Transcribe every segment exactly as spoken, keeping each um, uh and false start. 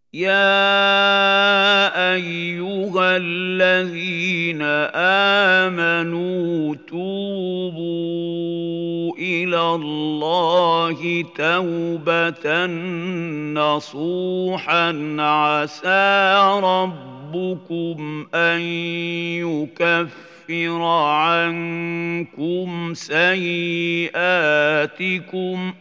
يا أيها الذين آمنوا توبوا إلى الله توبة نصوحا عسى ربكم أن يكفر عنكم سيئاتكم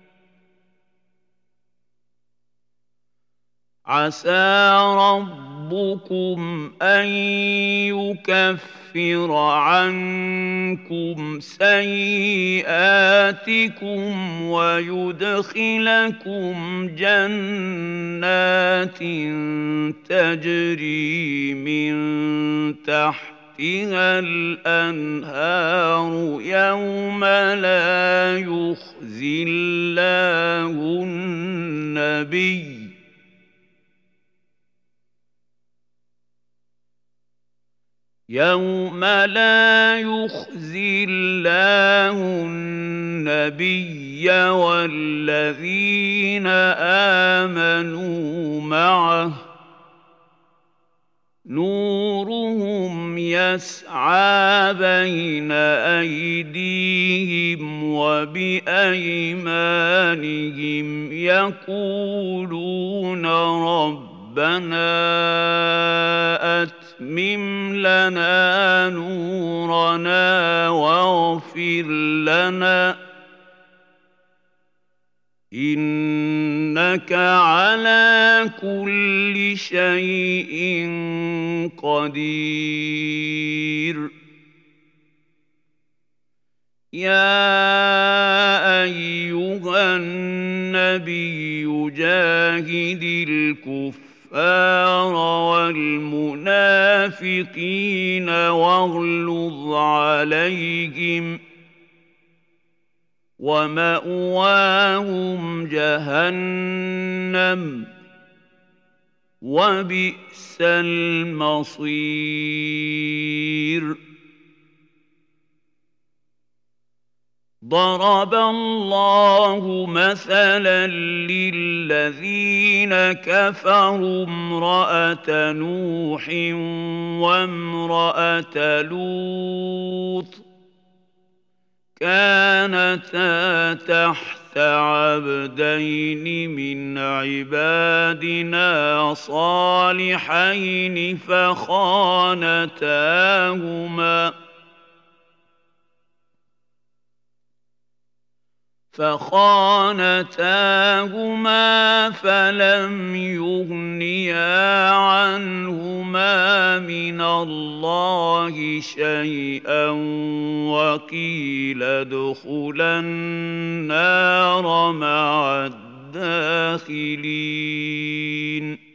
عسى ربكم أن يكفر عنكم سيئاتكم ويدخلكم جنات تجري من تحتها الأنهار يوم لا يخزي الله النبي يوم لا يخزي الله النبي والذين آمنوا معه نورهم يسعى بين أيديهم وبأيمانهم يقولون ربنا أتمم لنا نورنا واغفر لنا إنك على كل شيء قدير يا أيها النبي جاهد الكفار والمنافقين واغلظ عليهم ومأواهم جهنم وبئس المصير ضرب الله مثلا للذين كفروا امرأة نوح وامرأة لوط كانتا تحت عبدين من عبادنا صالحين فخانتاهما فخانتاهما فلم يغنيا عنهما من الله شيئا وقيل ادخلا النار مع الداخلين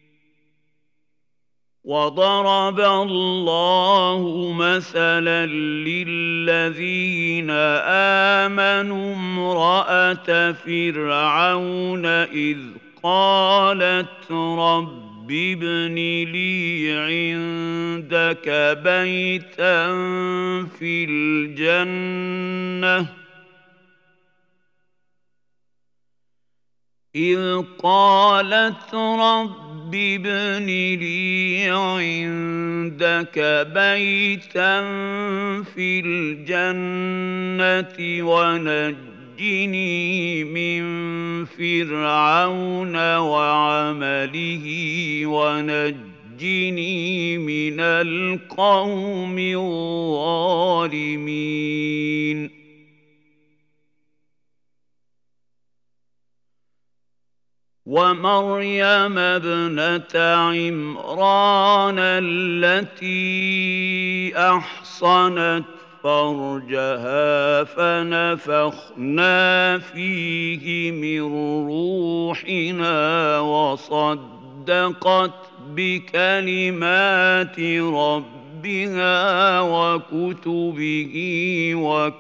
وضرب الله مثلا للذين آمنوا امرأة فرعون إذ قالت رب ابن لي عندك بيتا في الجنة إذ قالت رب ابن لي عندك بيتا في الجنة ونجني من فرعون وعمله ونجني من القوم الظالمين ومريم ابنة عمران التي أحصنت فرجها فنفخنا فيه من روحنا وصدقت بكلمات ربها وكتبه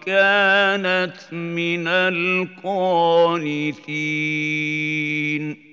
وكانت من القانتين